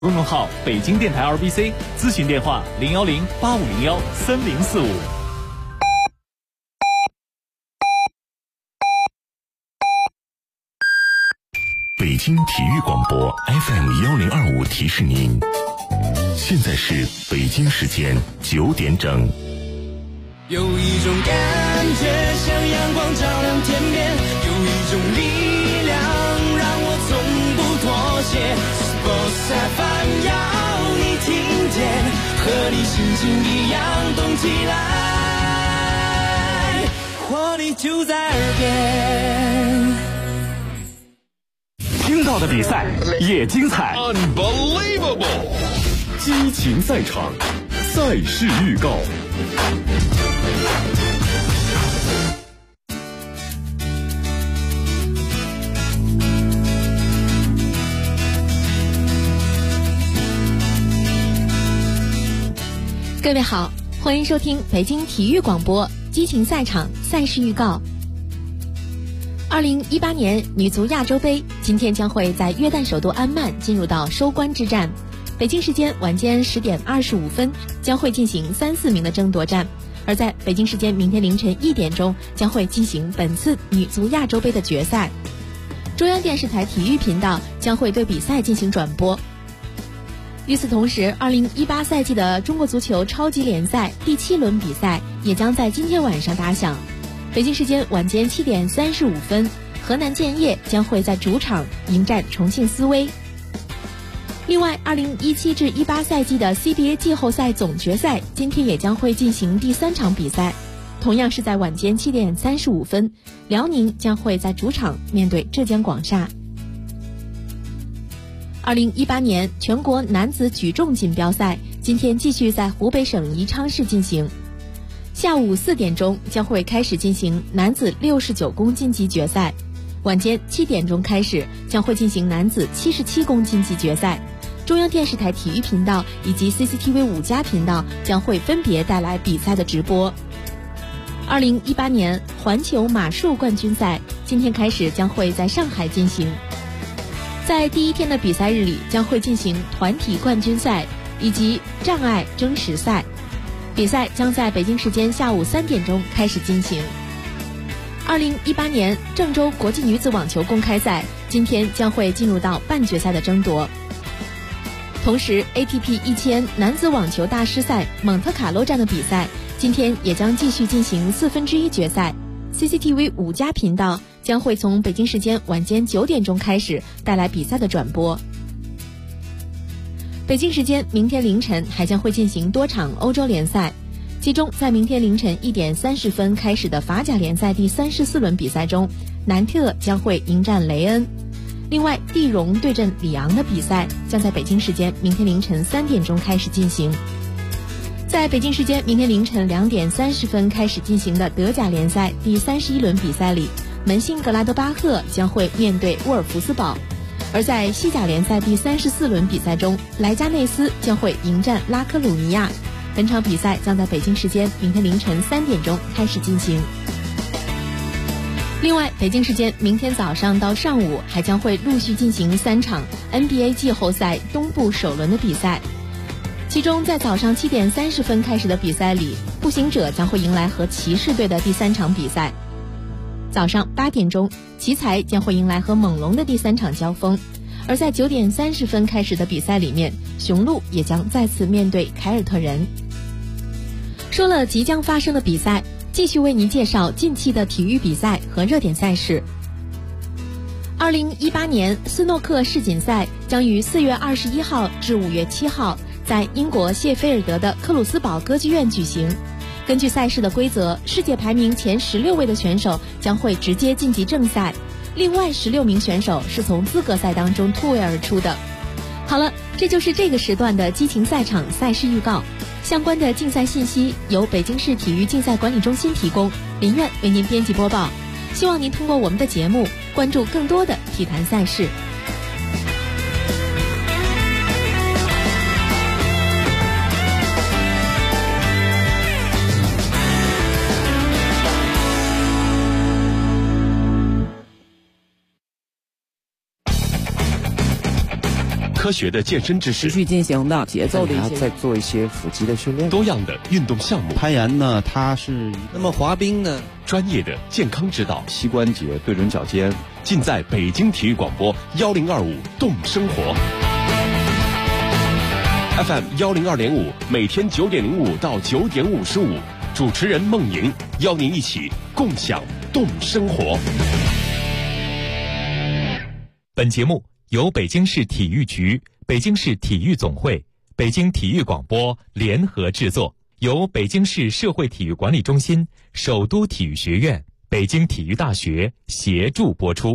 公众号北京电台 RBC， 咨询电话010-8501-3045。 北京体育广播 FM1025提示您，现在是北京时间9点整。 有一种感觉像阳光照亮天边，有一种力量让我从不妥协。Sports FM 要你听见，和你心情一样动起来，活力就在耳边。 听到的比赛也精彩 Unbelievable， 激情赛场，赛事预告。 各位好，欢迎收听北京体育广播激情赛场赛事预告。2018年女足亚洲杯今天将会在约旦首都安曼进入到收官之战，北京时间晚间10点25分将会进行3、4名的争夺战，而在北京时间明天凌晨1点钟将会进行本次女足亚洲杯的决赛。中央电视台体育频道将会对比赛进行转播。与此同时，2018赛季的中国足球超级联赛第7轮比赛也将在今天晚上打响。北京时间晚间7点35分，河南建业将会在主场迎战重庆斯威。另外，2017至18赛季的 CBA 季后赛总决赛今天也将会进行第3场比赛，同样是在晚间7点35分，辽宁将会在主场面对浙江广厦。2018年全国男子举重锦标赛今天继续在湖北省宜昌市进行，下午4点钟将会开始进行男子69公斤级决赛，晚间7点钟开始将会进行男子77公斤级决赛。中央电视台体育频道以及 CCTV 5+频道将会分别带来比赛的直播。2018年环球马术冠军赛今天开始将会在上海进行，在第一天的比赛日里将会进行团体冠军赛以及障碍争持赛，比赛将在北京时间下午3点钟开始进行。2018年郑州国际女子网球公开赛今天将会进入到半决赛的争夺。同时 ATP 1000男子网球大师赛蒙特卡洛站的比赛今天也将继续进行1/4决赛。CCTV 5+频道将会从北京时间晚间9点钟开始带来比赛的转播。北京时间明天凌晨还将会进行多场欧洲联赛，其中在明天凌晨1点30分开始的法甲联赛第34轮比赛中，南特将会迎战雷恩。另外，蒂荣对阵里昂的比赛将在北京时间明天凌晨3点钟开始进行。在北京时间明天凌晨2点30分开始进行的德甲联赛第31轮比赛里，门兴格拉德巴赫将会面对沃尔夫斯堡。而在西甲联赛第34轮比赛中，莱加内斯将会迎战拉科鲁尼亚。本场比赛将在北京时间明天凌晨3点钟开始进行。另外，北京时间明天早上到上午还将会陆续进行3场 NBA 季后赛东部首轮的比赛，其中在早上7点30分开始的比赛里，步行者将会迎来和骑士队的第3场比赛。早上8点钟，奇才将会迎来和猛龙的第3场交锋。而在9点30分开始的比赛里面，雄鹿也将再次面对凯尔特人。说了即将发生的比赛，继续为您介绍近期的体育比赛和热点赛事。2018年斯诺克世锦赛将于4月21号至5月7号在英国谢菲尔德的克鲁斯堡歌剧院举行。根据赛事的规则，世界排名前16位的选手将会直接晋级正赛，另外16名选手是从资格赛当中突围而出的。好了，这就是这个时段的激情赛场赛事预告。相关的竞赛信息由北京市体育竞赛管理中心提供，林苑为您编辑播报。希望您通过我们的节目关注更多的体坛赛事。 科科学的健身知识， 持续进行的节奏的一些， 再做一些腹肌的训练， 多样的运动项目。 攀岩呢，它是那么滑冰呢， 专业的健康指导， 膝关节对准脚尖， 尽在北京体育广播1025动生活。FM 102.5，每天9点05到9点55，主持人孟莹邀您一起共享动生活。 本节目由北京市体育局、北京市体育总会、北京体育广播联合制作，由北京市社会体育管理中心、首都体育学院、北京体育大学协助播出。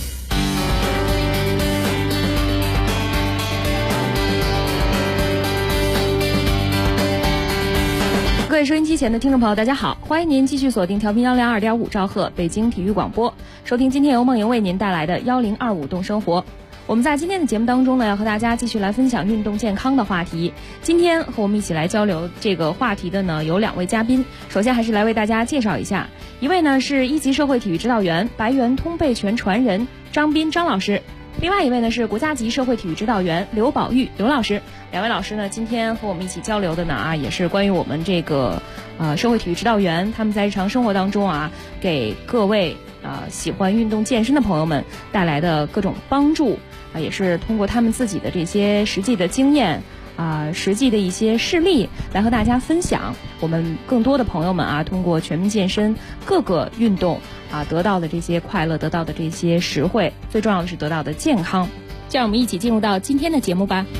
各位收音机前的听众朋友，大家好，欢迎您继续锁定调频102.5兆赫北京体育广播，收听今天由孟莹为您带来的1025动生活。我们在今天的节目当中呢，要和大家继续来分享运动健康的话题。今天和我们一起来交流这个话题的呢，有2位嘉宾。首先还是来为大家介绍一下，一位呢是1级社会体育指导员、白猿通背拳传人张斌张老师，另外一位呢是国家级社会体育指导员刘宝玉刘老师。2位老师呢，今天和我们一起交流的呢也是关于我们这个社会体育指导员他们在日常生活当中给各位喜欢运动健身的朋友们带来的各种帮助也是通过他们自己的这些实际的经验实际的一些事例来和大家分享。我们更多的朋友们通过全民健身各个运动得到的这些快乐，得到的这些实惠，最重要的是得到的健康。就让我们一起进入到今天的节目吧。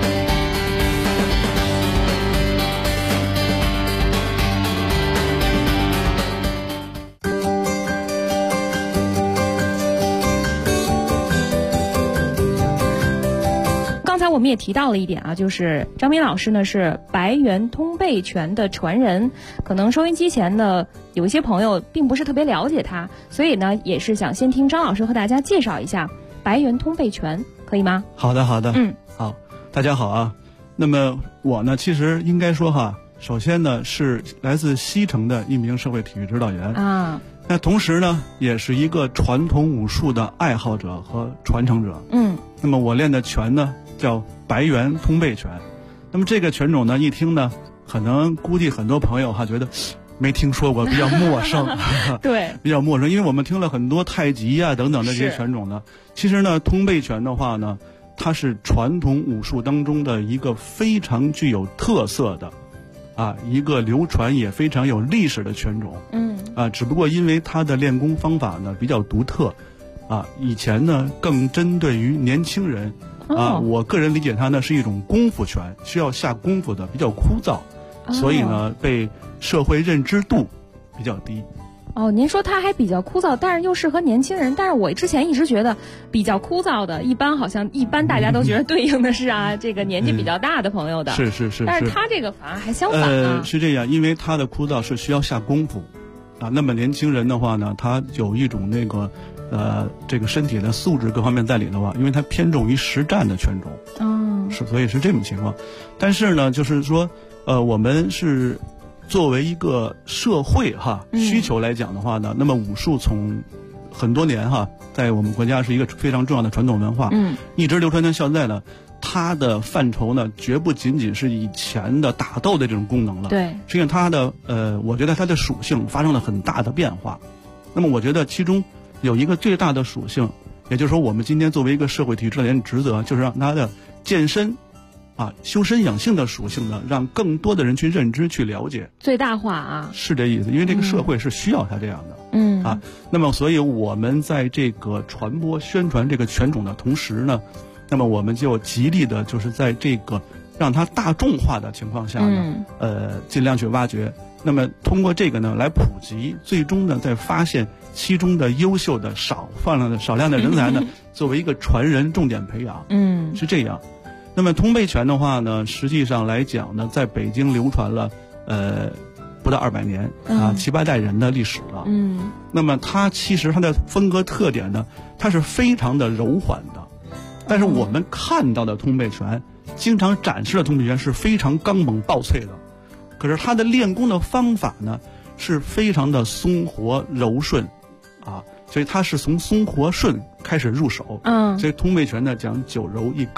我们也提到了一点就是张斌老师呢是白猿通背拳的传人，可能收音机前的有一些朋友并不是特别了解他，所以呢也是想先听张老师和大家介绍一下白猿通背拳，可以吗？ 好的，好大家好那么我呢其实应该说首先呢是来自西城的一名社会体育指导员那同时呢也是一个传统武术的爱好者和传承者。那么我练的拳呢叫白猿通背拳。那么这个拳种呢一听呢可能估计很多朋友觉得没听说过，比较陌生对， 比较陌生，因为我们听了很多太极等等的这些拳种呢，其实呢通背拳的话呢，它是传统武术当中的一个非常具有特色的一个流传也非常有历史的拳种。只不过因为它的练功方法呢比较独特以前呢更针对于年轻人我个人理解它呢是一种功夫拳，需要下功夫的，比较枯燥所以呢被社会认知度比较低。 您说它还比较枯燥，但是又适合年轻人，但是我之前一直觉得比较枯燥的一般大家都觉得对应的是这个年纪比较大的朋友的是但是它这个反而还相反是这样，因为它的枯燥是需要下功夫那么年轻人的话呢，他有一种那个这个身体的素质各方面在里的话，因为它偏重于实战的拳种所以是这种情况。但是呢就是说我们是作为一个社会需求来讲的话呢，那么武术从很多年在我们国家是一个非常重要的传统文化一直流传到现在呢，它的范畴呢绝不仅仅是以前的打斗的这种功能了， 对， 实际上它的我觉得它的属性发生了很大的变化。那么我觉得其中有一个最大的属性，也就是说我们今天作为一个社会体育指导员职责，就是让它的健身修身养性的属性呢，让更多的人去认知去了解， 最大化是这意思，因为这个社会是需要它这样的那么所以我们在这个传播宣传这个拳种的同时呢，那么我们就极力的就是在这个让它大众化的情况下呢尽量去挖掘，那么通过这个呢来普及，最终呢再发现其中的优秀的少量的人才呢作为一个传人重点培养是这样。那么通背拳的话呢，实际上来讲呢，在北京流传了不到200年7、8代人的历史了那么它其实它的风格特点呢，它是非常的柔缓的，但是我们看到的通背拳经常展示的通背拳是非常刚猛暴脆的，可是它的练功的方法呢是非常的松活柔顺所以它是从松活顺开始入手所以通背拳呢讲9柔1刚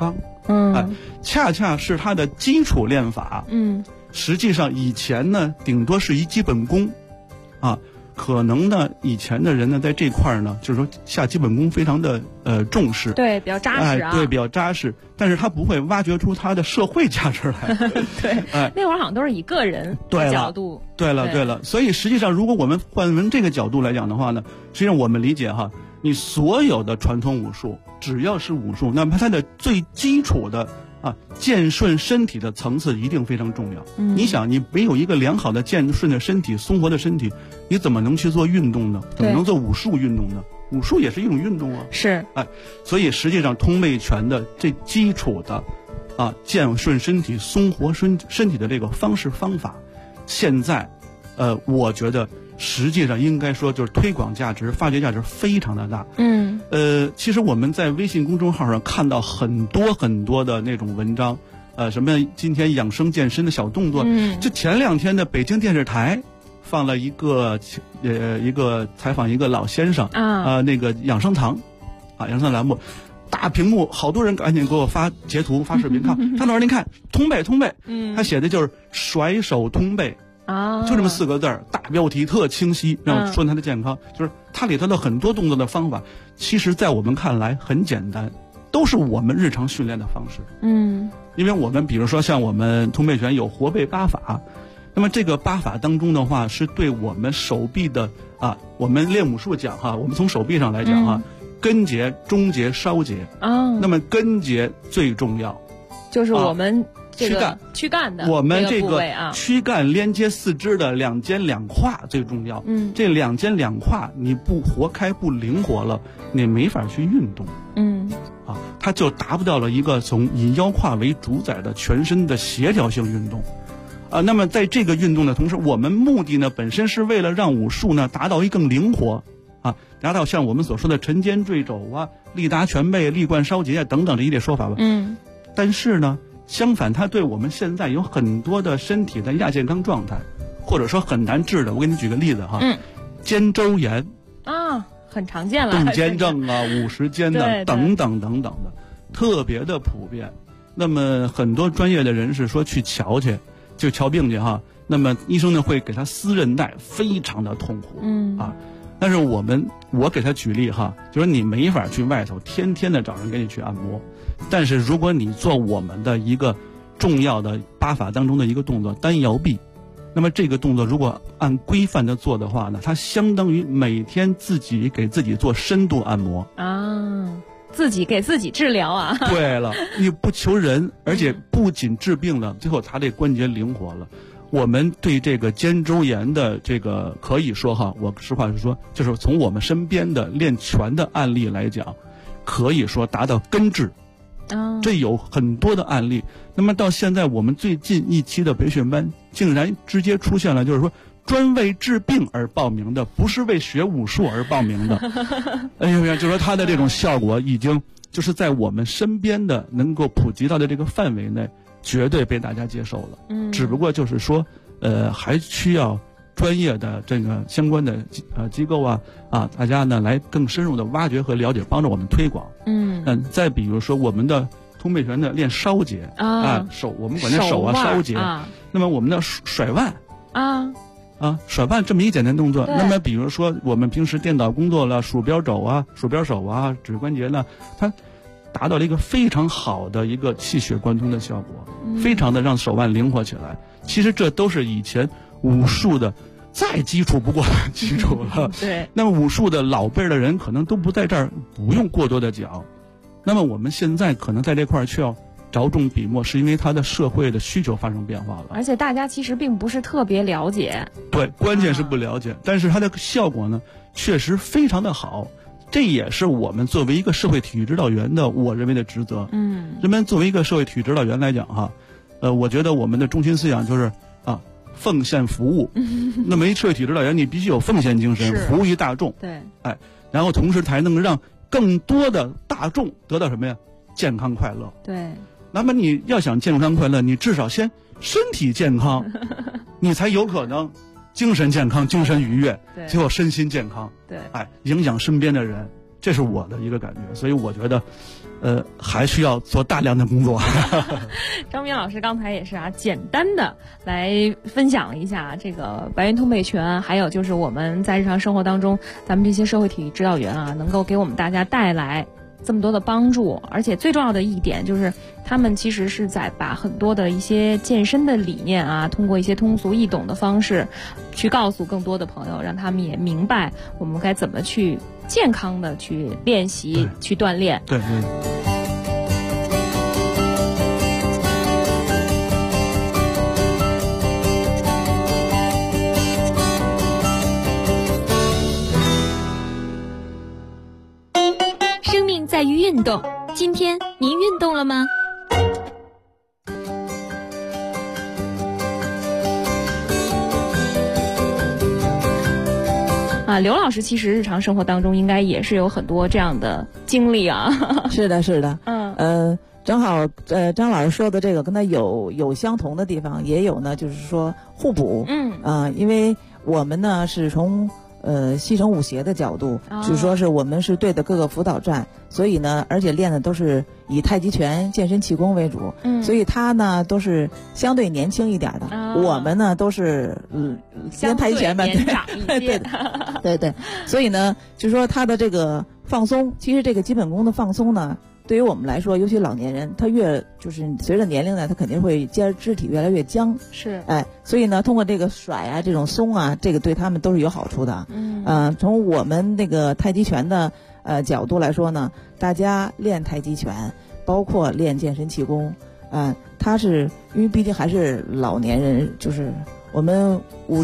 恰恰是它的基础练法。实际上以前呢，顶多是一基本功，可能呢，以前的人呢，在这块呢，就是说下基本功非常的重视， 对，比较扎实啊， 对，比较扎实，但是他不会挖掘出他的社会价值来， 对，那会儿好像都是以个人的角度， 对了，所以实际上，如果我们换成这个角度来讲的话呢，实际上我们理解哈，你所有的传统武术，只要是武术，那么它的最基础的健顺身体的层次一定非常重要。你想，你没有一个良好的健顺的身体、松活的身体，你怎么能去做运动呢？怎么能做武术运动呢？武术也是一种运动啊。 是， 所以实际上通背拳的这基础的健顺身体、松活身体的这个方式方法，现在我觉得实际上应该说就是推广价值、发掘价值非常的大。其实我们在微信公众号上看到很多的那种文章，什么今天养生健身的小动作。就前2天的北京电视台放了一个采访一个老先生那个养生堂养生栏目，大屏幕，好多人赶紧给我发截图发视频看。张老师您看通背，他写的就是甩手通背。就这么4个字儿，大标题特清晰，让我说他的健康，就是它里头的很多动作的方法，其实在我们看来很简单，都是我们日常训练的方式。因为我们比如说像我们通背拳有活背8法，那么这个8法当中的话，是对我们手臂的我们练武术讲我们从手臂上来讲根节、中节、梢节那么根节最重要， 就是我们。躯干的我们这个躯干连接四肢的2肩2胯最重要。这2肩2胯你不活开不灵活了，你没法去运动。它就达不到了一个从以腰胯为主宰的全身的协调性运动。那么在这个运动的同时，我们目的呢本身是为了让武术呢达到一更灵活达到像我们所说的沉肩坠肘力达全背、力贯梢节等等这一列说法吧。但是呢。相反，它对我们现在有很多的身体的亚健康状态，或者说很难治的。我给你举个例子肩周炎很常见了， 动肩症50肩的等等的，特别的普遍。那么很多专业的人士说去瞧去，就瞧病去那么医生呢会给他撕韧带，非常的痛苦但是我给他举例就是你没法去外头天天的找人给你去按摩。但是如果你做我们的一个重要的8法当中的一个动作单摇臂，那么这个动作如果按规范的做的话呢，它相当于每天自己给自己做深度按摩自己给自己治疗对了，你不求人，而且不仅治病了，最后他这关节灵活了。我们对这个肩周炎的这个可以说我实话实说，就是从我们身边的练拳的案例来讲，可以说达到根治。这有很多的案例。那么到现在我们最近一期的培训班竟然直接出现了，就是说专为治病而报名的，不是为学武术而报名的。就是说他的这种效果已经就是在我们身边的能够普及到的这个范围内，绝对被大家接受了。只不过就是说还需要专业的这个相关的机构大家呢来更深入的挖掘和了解，帮助我们推广。再比如说我们的通背拳的练梢节手，我们管这手梢节。那么我们的甩腕甩腕这么一简单动作。那么比如说我们平时电脑工作了，鼠标肘鼠标手指关节呢，它达到了一个非常好的一个气血贯通的效果，非常的让手腕灵活起来。其实这都是以前武术的再基础不过的基础了。 对。 那么武术的老辈的人可能都不在这儿，不用过多的讲。那么我们现在可能在这块需要着重笔墨，是因为它的社会的需求发生变化了。 而且大家其实并不是特别了解。 对，关键是不了解。但是它的效果呢，确实非常的好。这也是我们作为一个社会体育指导员的，我认为的职责。人们作为一个社会体育指导员来讲我觉得我们的中心思想就是奉献服务。那么一社会体育指导员，你必须有奉献精神，服务于大众。 对。 然后同时才能让更多的大众得到什么呀？健康快乐。 对。 那么你要想健康快乐，你至少先身体健康，你才有可能精神健康、精神愉悦，最后身心健康。 对。 影响身边的人。 这是我的一个感觉，所以我觉得，还需要做大量的工作。 张明老师刚才也是啊，简单的来分享了一下这个白云通背拳，还有就是我们在日常生活当中，咱们这些社会体育指导员啊，能够给我们大家带来这么多的帮助，而且最重要的一点就是，他们其实是在把很多的一些健身的理念啊，通过一些通俗易懂的方式，去告诉更多的朋友，让他们也明白我们该怎么去健康的去练习、去锻炼。 对。 在于运动，今天您运动了吗？ 刘老师其实日常生活当中应该也是有很多这样的经历啊。 是的，是的。正好张老师说的这个跟他有相同的地方，也有呢，就是说互补。因为我们呢是从西城武协的角度，就是说是我们是对的各个辅导站，所以呢，而且练的都是以太极拳、健身气功为主，所以他呢都是相对年轻一点的，我们呢都是练太极拳吧，对，所以呢，就是说他的这个放松，其实这个基本功的放松呢，对于我们来说，尤其老年人，他就是随着年龄呢，他肯定会肢体越来越僵。 是。 所以呢，通过这个甩啊，这种松啊，这个对他们都是有好处的。从我们那个太极拳的角度来说呢，大家练太极拳，包括练健身气功，他是因为毕竟还是老年人，就是我们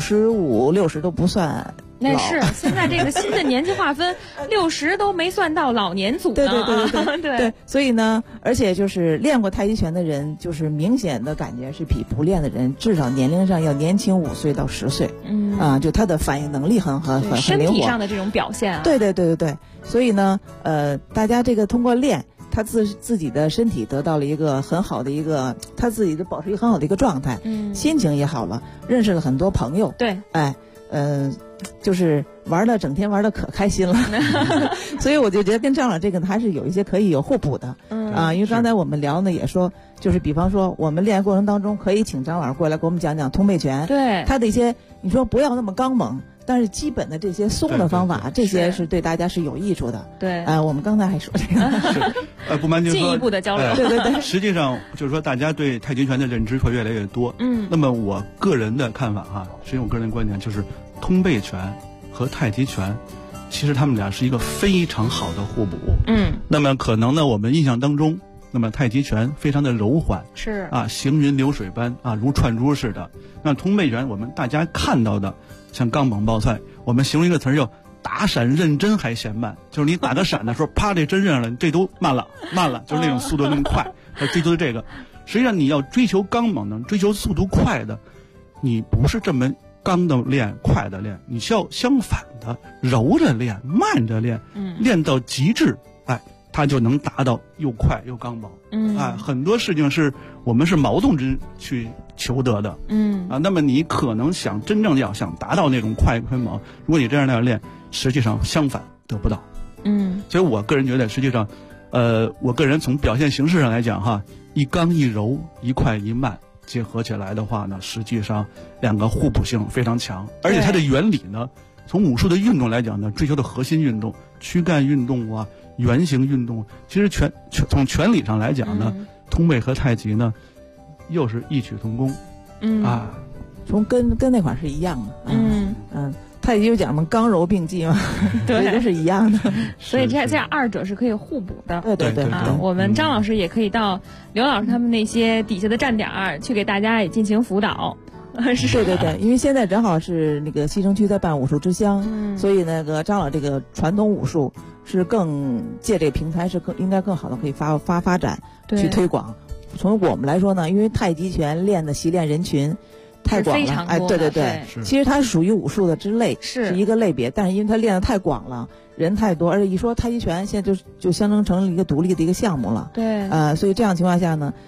55、60都不算。 那是现在这个新的年纪划分，60都没算到老年组呢。 对，所以呢，而且就是练过太极拳的人，就是明显的感觉是比不练的人，至少年龄上要年轻5岁到10岁。就他的反应能力很灵活， 身体上的这种表现啊。 对。所以呢，大家这个通过练，他自己的身体得到了一个很好的一个，他自己的保持一个很好的一个状态，心情也好了，认识了很多朋友。 对， 就是整天玩的可开心了，所以我就觉得跟张老这个还是有一些可以有互补的。因为刚才我们聊呢也说，就是比方说我们练过程当中可以请张老过来给我们讲讲通背拳， 对他的一些，你说不要那么刚猛，但是基本的这些松的方法，这些是对大家是有益处的。 对， 我们刚才还说这个， 不瞒您说， 进一步的交流。 对。 实际上就是说，大家对太极拳的认知会越来越多。那么我个人的看法哈，实际上我个人的观点就是，通背拳和太极拳，其实他们俩是一个非常好的互补。那么可能呢，我们印象当中，那么太极拳非常的柔缓， 是行云流水般如串珠似的。那通背拳我们大家看到的像刚猛爆菜，我们形容一个词儿叫打闪认真还嫌慢，就是你打个闪的时候，啪，这针上了，这都慢了，就是那种速度那么快，追求的这个。实际上你要追求刚猛的，追求速度快的，你不是这么刚的练，快的练，你需要相反的，柔着练，慢着练，练到极致，它就能达到又快又刚猛。很多事情是我们是矛盾之去求得的。那么你可能真正想达到那种快猛，如果你这样那样练，实际上相反得不到。所以我个人觉得，实际上，我个人从表现形式上来讲哈，一刚一柔，一快一慢结合起来的话呢，实际上两个互补性非常强，而且它的原理呢，从武术的运动来讲呢，追求的核心运动、躯干运动圆形运动，其实从拳理上来讲呢，通背和太极呢，又是异曲同工。 从跟那块是一样的。太极就讲嘛，刚柔并济嘛，对，都是一样的。 所以这样二者是可以互补的。 对。 我们张老师也可以到刘老师他们那些底下的站点去给大家也进行辅导。 对，因为现在正好是那个西城区在办武术之乡，所以那个张老这个传统武术是更借这个平台是应该更好的可以发展去推广。从我们来说呢，因为太极拳练的习练人群太广了，对，其实它是属于武术的之类，是一个类别，但是因为它练的太广了，人太多，而且一说太极拳现在就相当成了一个独立的一个项目了。 对， 所以这样情况下呢，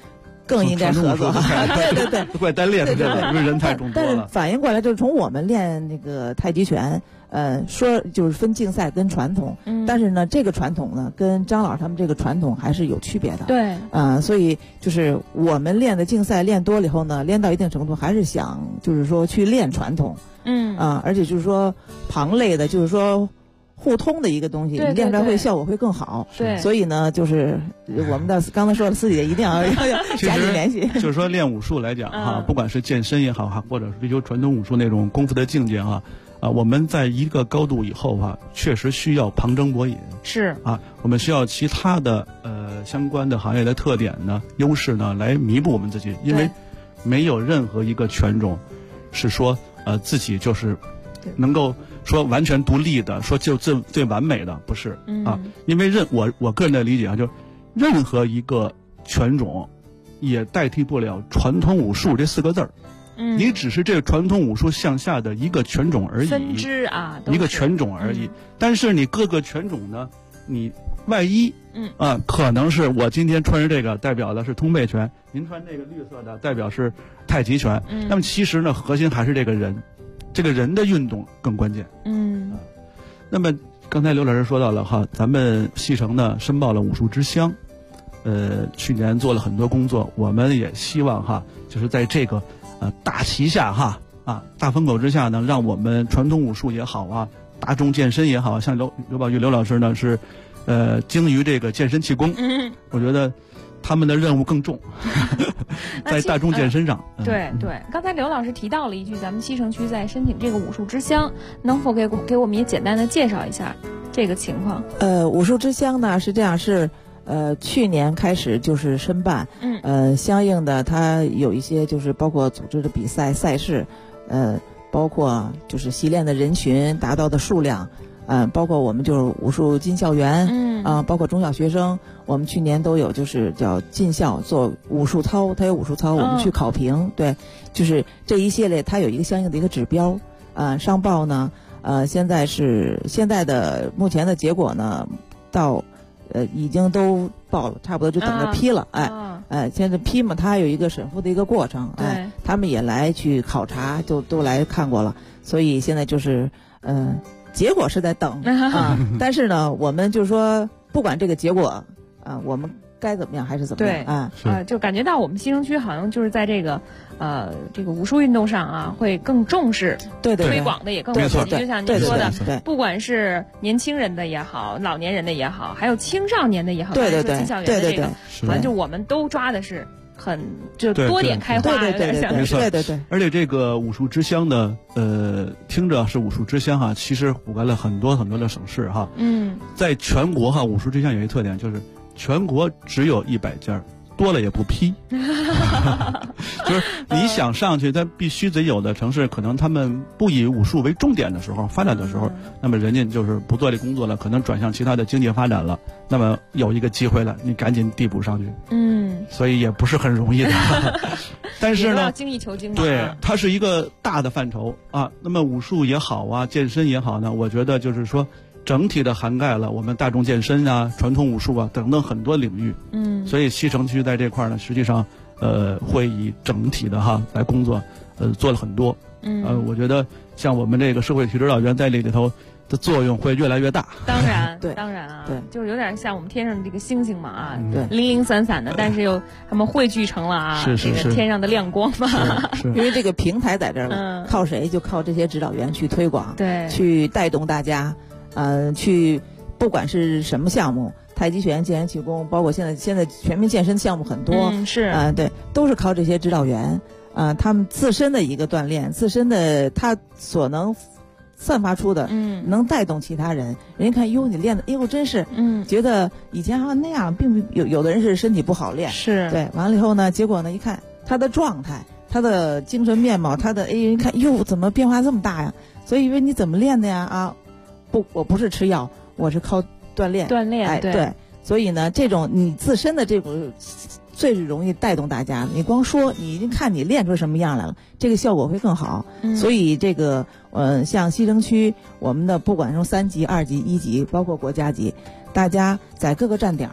更应该合作。对， 都怪单练的，因为人太众多了。 但是反应过来，就是从我们练那个太极拳，说就是分竞赛跟传统，但是呢，这个传统呢，跟张老师他们这个传统还是有区别的。 对， 所以就是我们练的竞赛练多了以后呢，练到一定程度，还是想就是说去练传统，而且就是说旁类的，就是说互通的一个东西， 对， 练出来会效果会更好。 对， 所以呢，就是我们的刚才说了，私底下一定要加紧联系。 就是说练武术来讲哈，不管是健身也好哈，或者是追求传统武术那种功夫的境界哈，我们在一个高度以后哈，确实需要旁征博引。 是啊，我们需要其他的相关的行业的特点呢、优势呢来弥补我们自己，因为没有任何一个拳种是说自己就是能够说完全独立的，说就最完美的，不是啊，因为我个人的理解啊，就任何一个拳种也代替不了传统武术这4个字儿。你只是这个传统武术向下的一个拳种而已， 分支啊， 一个拳种而已。但是你各个拳种呢，你万一可能是我今天穿着这个代表的是通背拳，您穿这个绿色的代表是太极拳。那么其实呢，核心还是这个人，这个人的运动更关键。那么刚才刘老师说到了哈，咱们西城呢申报了武术之乡，去年做了很多工作，我们也希望哈，就是在这个大旗下哈大风口之下呢，让我们传统武术也好啊，大众健身也好，像刘宝玉刘老师呢是精于这个健身气功，我觉得他们的任务更重，在大众健身上。 对，刚才刘老师提到了一句，咱们西城区在申请这个武术之乡，能否给我们也简单的介绍一下这个情况？ 武术之乡呢是这样，是去年开始就是申办，相应的它有一些就是包括组织的比赛赛事，包括就是习练的人群达到的数量，包括我们就是武术进校园，包括中小学生，我们去年都有就是叫进校做武术操，它有武术操，我们去考评，对，就是这一系列它有一个相应的一个指标，上报呢，现在的目前的结果呢，到已经都报了，差不多就等着批了，现在批嘛，它有一个审复的一个过程，他们也来去考察，都来看过了，所以现在就是结果是在等但是呢，我们就是说，不管这个结果我们该怎么样还是怎么样就感觉到我们西城区好像就是在这个武术运动上啊，会更重视，推广的也更积极。就像您说的，不管是年轻人的也好，老年人的也好，还有青少年的也好， 对， 进校园的这个，好像就我们都抓的是就多点开花，有点像是。 对。 而且这个武术之乡呢，听着是武术之乡哈，其实覆盖了很多很多的省市哈。在全国哈，武术之乡有一个特点，就是全国只有100家，多了也不批。就是你想上去，但必须得有的城市，可能他们不以武术为重点的时候，发展的时候，那么人家就是不做这工作了，可能转向其他的经济发展了。那么有一个机会了，你赶紧递补上去。所以也不是很容易的。但是呢， 精益求精嘛。 对，它是一个大的范畴啊。那么武术也好啊，健身也好呢，我觉得就是说，整体的涵盖了我们大众健身啊、传统武术啊等等很多领域。所以西城区在这块呢，实际上会以整体的来工作，做了很多。我觉得像我们这个社会体育指导员在里头的作用会越来越大。 当然， 对， 当然啊， 对， 就是有点像我们天上这个星星嘛零零散散的，但是又他们汇聚成了这个天上的亮光嘛。 因为这个平台在这儿了，靠谁就靠这些指导员去推广， 对， 去带动大家，去不管是什么项目，太极拳、健身气功，包括现在全民健身项目很多，对，都是靠这些指导员，他们自身的一个锻炼，自身的他所能散发出的，能带动其他人。人家看，哟，你练的，哟，真是，觉得以前好像那样，并不有的人是身体不好练，对，完了以后呢，结果呢，一看他的状态，他的精神面貌，他的人看，哟，怎么变化这么大呀？所以以为你怎么练的呀？不，我不是吃药，我是靠锻炼，对，所以呢，这种你自身的这种最容易带动大家。你光说，你已经看你练出什么样来了，这个效果会更好。所以这个像西城区我们的不管是3级、2级、1级，包括国家级，大家在各个站点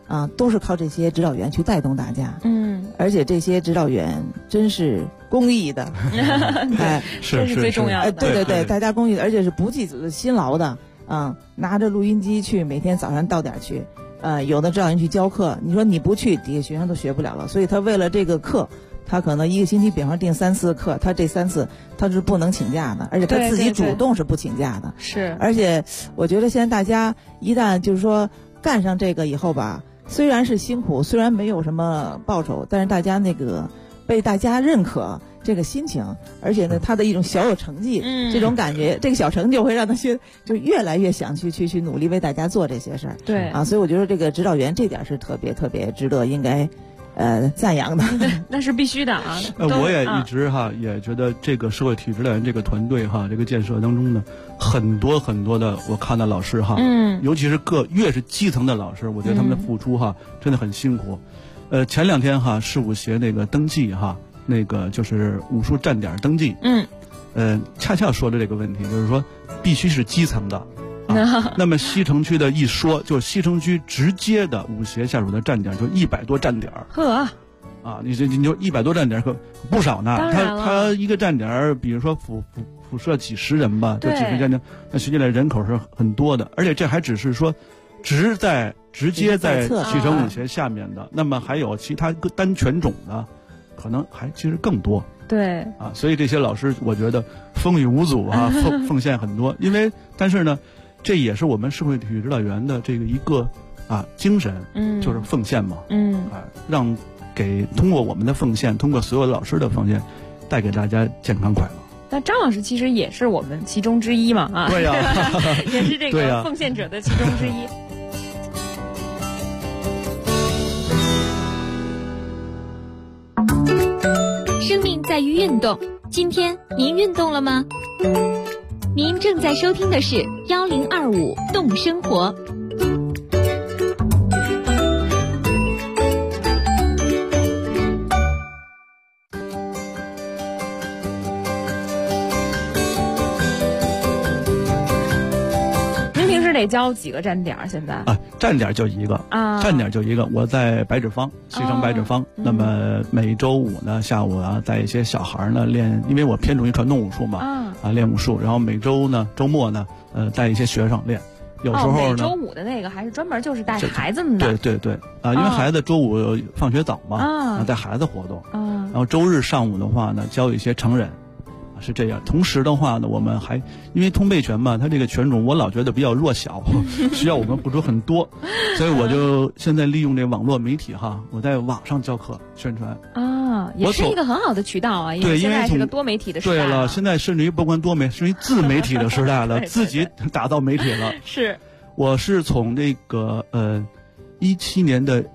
都是靠这些指导员去带动大家。而且这些指导员真是公益的， 这是最重要的。 对，大家公益的，而且是不计辛劳的，拿着录音机去，每天早上到点去，有的指导员去教课，你说你不去，底下学生都学不了了。所以他为了这个课，他可能一个星期比方定3次课，他这3次他是不能请假的，而且他自己主动是不请假的。 是， 而且我觉得现在大家一旦就是说干上这个以后吧，虽然是辛苦，虽然没有什么报酬，但是大家那个被大家认可这个心情，而且呢他的一种小有成绩，这种感觉，这个小成就会让他就越来越想去努力为大家做这些事儿。 对所以我觉得这个指导员这点是特别特别值得应该赞扬的。 那是必须的啊。 我也一直也觉得这个社会体育指导员这个团队这个建设当中呢，很多很多的我看到老师尤其是越是基层的老师，我觉得他们的付出真的很辛苦。前2天市武协那个登记那个就是武术站点登记，恰恰说的这个问题，就是说必须是基层的。那么西城区的一说，就西城区直接的武协下属的站点就100多站点。你就100多站点可不少呢。他一个站点，比如说辐射几十人吧，就几个站点，那实际上人口是很多的。而且这还只是说直接在西城武协下面的，那么还有其他单权种的，可能还其实更多。 对所以这些老师我觉得风雨无阻奉献很多。但是呢，这也是我们社会体育指导员的这个一个精神，就是奉献嘛，让通过我们的奉献，通过所有老师的奉献，带给大家健康快乐。 那张老师其实也是我们其中之一嘛， 对呀， 也是这个奉献者的其中之一。 生命在于运动，今天您运动了吗？您正在收听的是1025动生活。 得教几个站点？现在站点就一个站点就一个。我在白纸坊，西城白纸坊。那么每周五呢下午带一些小孩呢练，因为我偏重于传统武术嘛，练武术。然后每周呢周末呢带一些学生练。有时候呢每周五的那个还是专门就是带孩子们的。 对因为孩子周五放学早嘛，带孩子活动。然后周日上午的话呢教一些成人。是这样，同时的话呢，我们还因为通背拳嘛，它这个拳种我老觉得比较弱小，需要我们付出很多，所以我就现在利用这网络媒体我在网上教课宣传也是一个很好的渠道啊，因为现在是个多媒体的时代。 对了，现在甚至于不光多媒，甚至于自媒体的时代了，自己打造媒体了。 是， 我是从这个16年的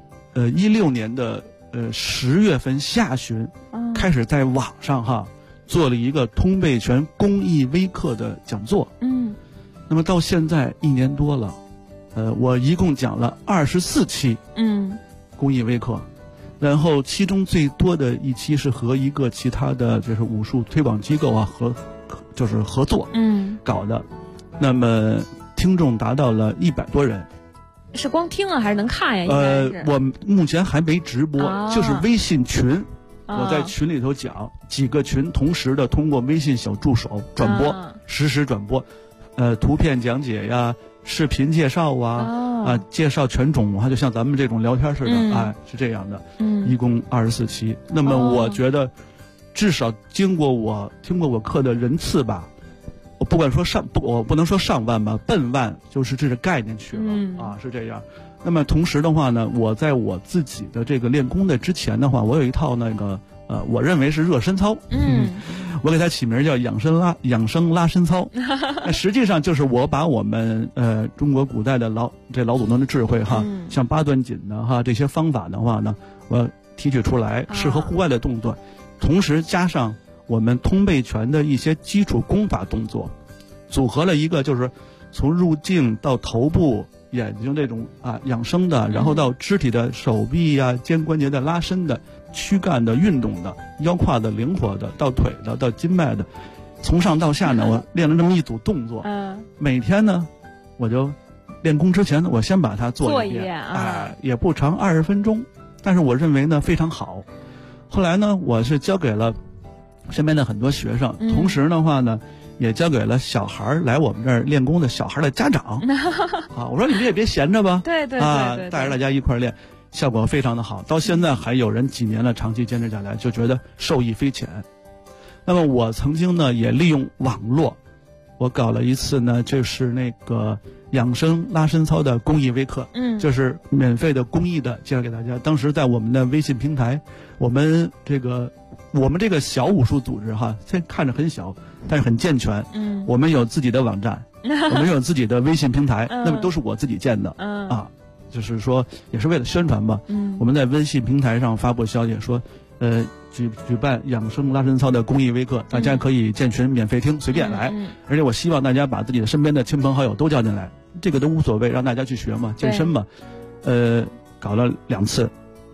10月份下旬开始在网上做了一个通背拳公益微课的讲座，那么到现在1年多了，我一共讲了24期，公益微课，然后其中最多的一期是和一个其他的就是武术推广机构就是合作，搞的，那么听众达到了100多人。 是光听还是能看呀？ 我目前还没直播，就是微信群。我在群里头讲几个群，同时的通过微信小助手转播，实时转播，图片讲解呀，视频介绍介绍拳种就像咱们这种聊天似的，是这样的，一共24期。那么我觉得，至少听过我课的人次吧，我不管说我不能说上万吧，奔万，就是这是概念去了是这样。那么同时的话呢，我在我自己的这个练功的之前的话，我有一套那个我认为是热身操，我给它起名叫养生拉伸操。那实际上就是我把我们中国古代的老祖宗的智慧像八段锦的这些方法的话呢，我提取出来，适合户外的动作，同时加上我们通背拳的一些基础功法动作，组合了一个就是从入镜到头部。眼睛这种养生的，然后到肢体的手臂肩关节的拉伸的，躯干的运动的，腰胯的灵活的，到腿的，到筋脉的，从上到下呢，我练了这么一组动作。每天呢，我就练功之前呢，我先把它做一遍也不长20分钟，但是我认为呢非常好。后来呢，我是教给了身边的很多学生，同时的话呢，也教给了小孩来我们这儿练功的小孩的家长啊。我说你们也别闲着吧， 对， 带着大家一块儿练，效果非常的好。到现在还有人几年了长期坚持下来，就觉得受益匪浅。那么我曾经呢也利用网络，我搞了一次呢，就是那个养生拉伸操的公益微课，就是免费的公益的介绍给大家。当时在我们的微信平台，我们这个小武术组织哈，虽然看着很小，但是很健全。我们有自己的网站，我们有自己的微信平台，那么都是我自己建的啊，就是说也是为了宣传吧。我们在微信平台上发布消息说，举办养生拉伸操的公益微课，大家可以建群免费听，随便来。而且我希望大家把自己的身边的亲朋好友都叫进来，这个都无所谓，让大家去学嘛，健身嘛。搞了2次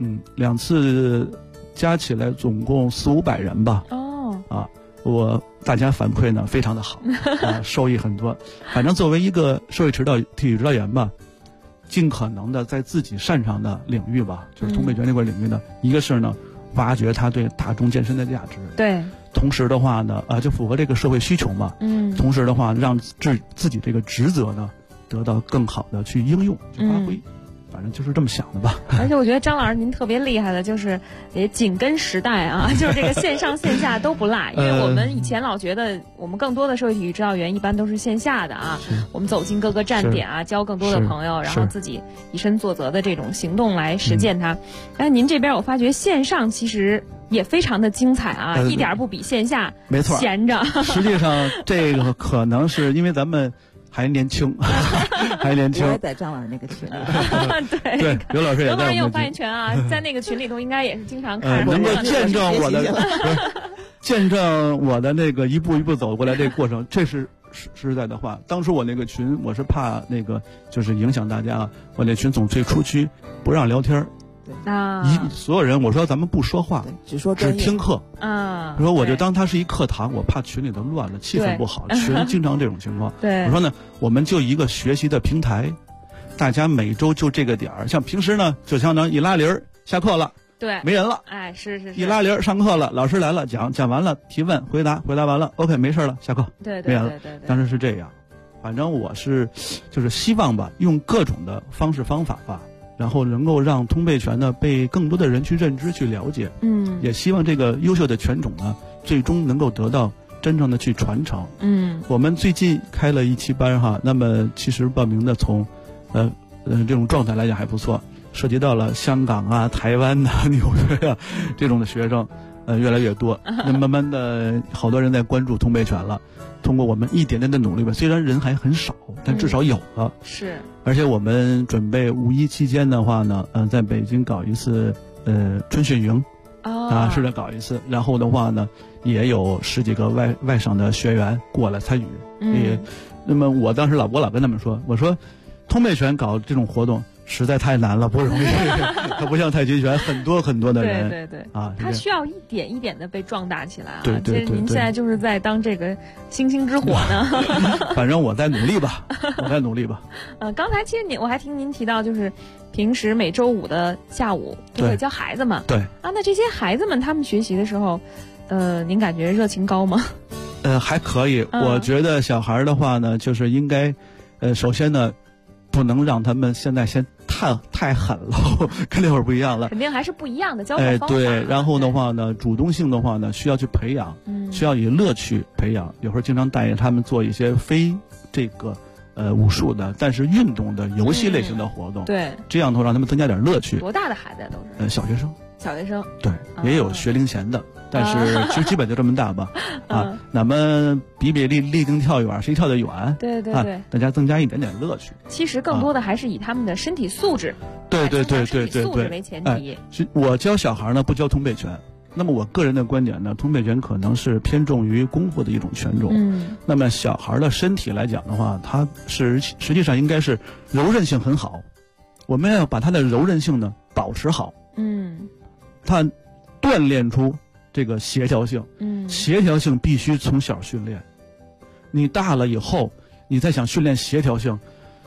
，2次加起来总共400-500人吧。大家反馈呢非常的好受益很多。反正作为一个社会体育指导员吧，尽可能的在自己擅长的领域吧，就是通背拳这块领域呢，一个是呢挖掘它对大众健身的价值， 对， 同时的话呢就符合这个社会需求嘛，同时的话让自己这个职责呢得到更好的去应用去发挥。反正就是这么想的吧。 而且我觉得张老师您特别厉害的，就是也紧跟时代啊，就是这个线上线下都不落。因为我们以前老觉得我们更多的社会体育指导员一般都是线下的啊，我们走进各个站点啊，教更多的朋友，然后自己以身作则的这种行动来实践它。但是您这边我发觉线上其实也非常的精彩啊，一点不比线下没错闲着。 实际上这个可能是因为咱们还年轻，还年轻。 我也在张老师那个群里。 对， 刘老师也在我们。 刘老师也有发言权啊，在那个群里头应该也是经常看。 能够见证我的，见证我的那个一步一步走过来这个过程，这是实在的话。当初我那个群，我是怕那个就是影响大家，我那群总退出区，不让聊天。所有人我说咱们不说话，只听课。说我就当它是一课堂，我怕群里头乱了，气氛不好，群经常这种情况。我说呢，我们就一个学习的平台，大家每周就这个点儿，像平时呢就相当于一拉铃儿，下课了， 对， 没人了， 是一拉铃儿上课了，老师来了，讲完了，提问回答完了 ，OK 没事了，下课， 对， 没人了。当时是这样，反正我是就是希望吧，用各种的方式方法吧，然后能够让通背拳呢被更多的人去认知去了解，也希望这个优秀的拳种呢最终能够得到真正的去传承。我们最近开了一期班哈，那么其实报名的从这种状态来讲还不错，涉及到了香港啊、台湾呐、纽约啊这种的学生越来越多，那慢慢的好多人在关注通背拳了。通过我们一点点的努力吧，虽然人还很少，但至少有了。 是， 而且我们准备5·1期间的话呢，在北京搞一次春训营，是的，搞一次。然后的话呢，也有10几个外省的学员过来参与。那么我当时我老跟他们说，我说通背拳搞这种活动实在太难了，不容易。它不像太极拳，很多的人。 对它需要一点一点的被壮大起来啊。 对。 其实您现在就是在当这个星星之火呢。 反正我在努力吧， 刚才其实我还听您提到，就是平时每周5的下午都会教孩子们。 对那这些孩子们他们学习的时候，您感觉热情高吗？ 还可以。我觉得小孩的话呢，就是应该，首先呢，不能让他们现在先太狠了，跟那会儿不一样了。 肯定还是不一样的教学方法。 对，然后的话呢，主动性的话呢，需要去培养，需要以乐趣培养。有时候经常带着他们做一些非这个武术的，但是运动的游戏类型的活动。 对， 这样的话让他们增加点乐趣。 多大的孩子都是？ 小学生。对，也有学龄前的，但是其实基本就这么大吧。咱们比立定跳远，谁跳得远？ 对， 大家增加一点点乐趣。 其实更多的还是以他们的身体素质， 对素质为前提。 我教小孩呢不教通背拳，那么我个人的观点呢，通背拳可能是偏重于功夫的一种拳种。那么小孩的身体来讲的话，它实际上应该是柔韧性很好，我们要把它的柔韧性呢保持好。它锻炼出这个协调性，协调性必须从小训练。你大了以后，你再想训练协调性，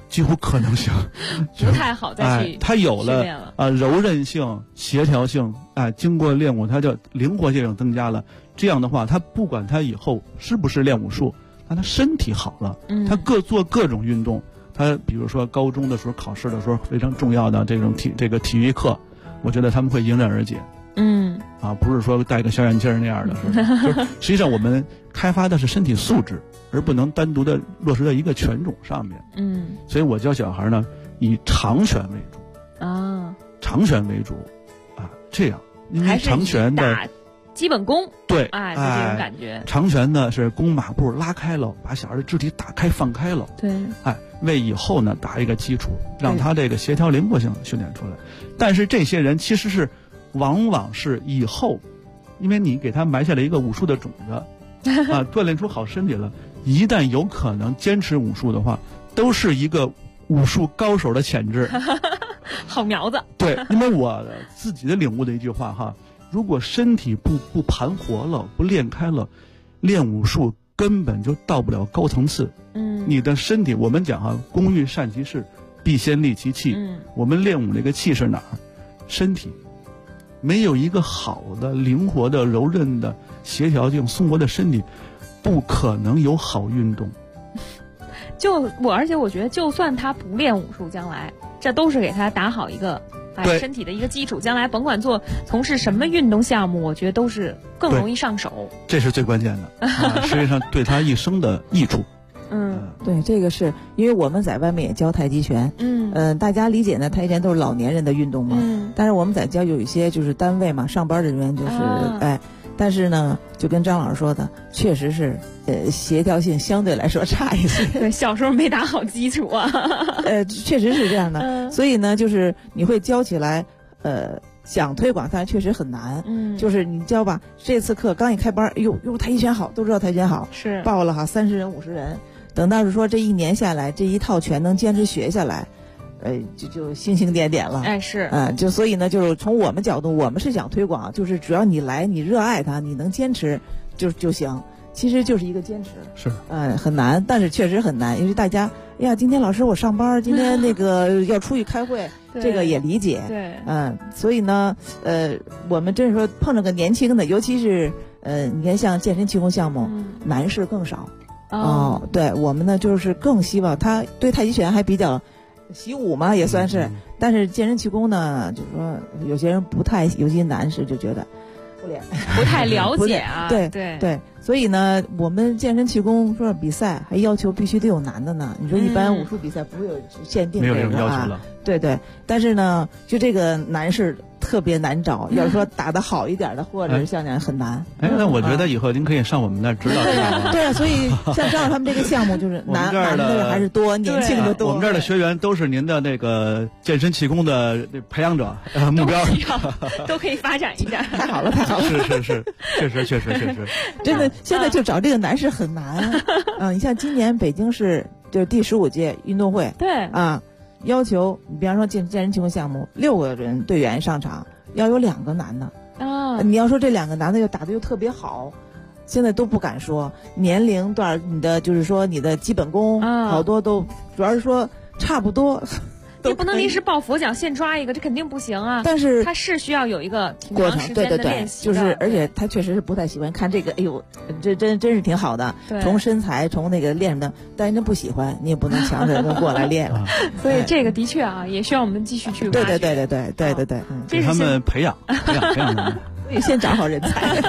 几乎可能性不太好再去它有了柔韧性、协调性，经过练武，它就灵活性增加了。这样的话，他不管他以后是不是练武术，但他身体好了，他做各种运动。他比如说高中的时候考试的时候非常重要的这种体育课，我觉得他们会迎刃而解。不是说带个小眼镜那样的，就是实际上我们开发的是身体素质，而不能单独的落实在一个拳种上面。所以我教小孩呢，以长拳为主长拳为主这样，因为长拳的基本功， 对， 就这种感觉。 长拳呢是弓马步拉开了，把小孩的肢体打开放开了， 对， 为以后呢打一个基础，让他这个协调灵活性训练出来。但是这些人其实是往往是以后，因为你给他埋下了一个武术的种子锻炼出好身体了，一旦有可能坚持武术的话，都是一个武术高手的潜质好苗子。 对，因为我自己的领悟的一句话如果身体不盘活了，不练开了，练武术根本就到不了高层次。你的身体，我们讲工欲善其事，必先利其器。我们练武那个气是哪儿？身体。没有一个好的、灵活的、柔韧的、协调性、松活的身体，不可能有好运动。 而且我觉得，就算他不练武术，将来这都是给他打好一个身体的一个基础。将来甭管从事什么运动项目，我觉得都是更容易上手。 这是最关键的，实际上对他一生的益处。 对，这个是因为我们在外面也教太极拳，大家理解呢，太极拳都是老年人的运动嘛，但是我们在教有一些就是单位嘛，上班人员就是但是呢，就跟张老师说的，确实是协调性相对来说差一些。 对，小时候没打好基础啊。 确实是这样的。所以呢，就是你会教起来，想推广，但是确实很难。就是你教吧，这次课刚一开班，太极拳好，都知道太极拳好， 是报了30人50人，等到是说这一年下来，这一套拳能坚持学下来。就星星点点了， 是， 就所以呢，就是从我们角度，我们是想推广，就是只要你来，你热爱它，你能坚持就行。其实就是一个坚持， 是， 很难，但是确实很难，因为大家，今天老师我上班，今天那个要出去开会，这个也理解， 对， 所以呢，我们真是说碰着个年轻的，尤其是你看像健身气功项目，男士更少，对，我们呢就是更希望他对太极拳还比较。习武嘛也算是，但是健身气功呢，就是说有些人不太，尤其男士就觉得不练， 不太了解啊。 对，所以呢，我们健身气功说比赛还要求必须得有男的呢。你说一般武术比赛不会有限定没有这种要求了。 对，但是呢，就这个男士特别难找，要是说打得好一点的，或者是像这样很难。 那我觉得以后您可以上我们那儿指导指导。 对啊，所以像张老师他们这个项目就是男的还是多，年轻的多。 我们这儿的学员都是您的那个健身气功的培养者目标， 都可以发展一下。 太好了。 是，确实， 真的现在就找这个男士很难。你像今年北京市就是第15届运动会， 对要求你比方说健身气功项目6个人队员上场，要有2个男的你要说这2个男的又打得又特别好，现在都不敢说年龄段，你的就是说你的基本功好多都主要是说差不多。 也不能临时抱佛脚现抓一个，这肯定不行啊。 但是他是需要有一个挺过程， 长时间的练习的。 就是而且他确实是不太喜欢看这个，哎呦，这真是挺好的。从身材从那个练什么的，但是他不喜欢，你也不能强制人过来练了。 所以这个的确啊，也需要我们继续去对， 给他们培养他们， 所以先找好人才。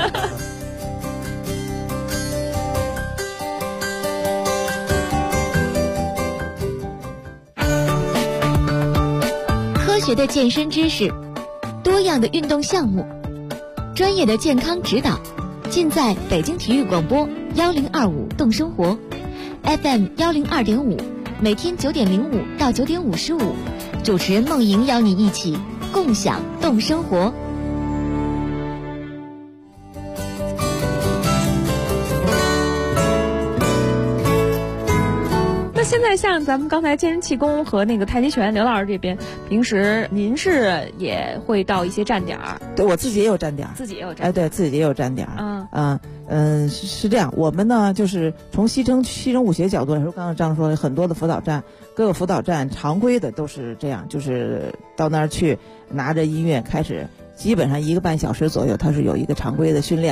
科学的健身知识，多样的运动项目，专业的健康指导，尽在北京体育广播1025动生活 FM 102.5，每天9点05到9点55，主持人梦莹邀你一起共享动生活。 现在像咱们刚才健身气功和那个太极拳，刘老师这边平时您是也会到一些站点儿？ 对，我自己也有站点， 自己也有站点， 对，自己也有站点。 是这样，我们呢就是从西城武学角度来说，刚刚张说很多的辅导站，各个辅导站常规的都是这样，就是到那儿去拿着音乐开始，基本上1个半小时左右，它是有一个常规的训练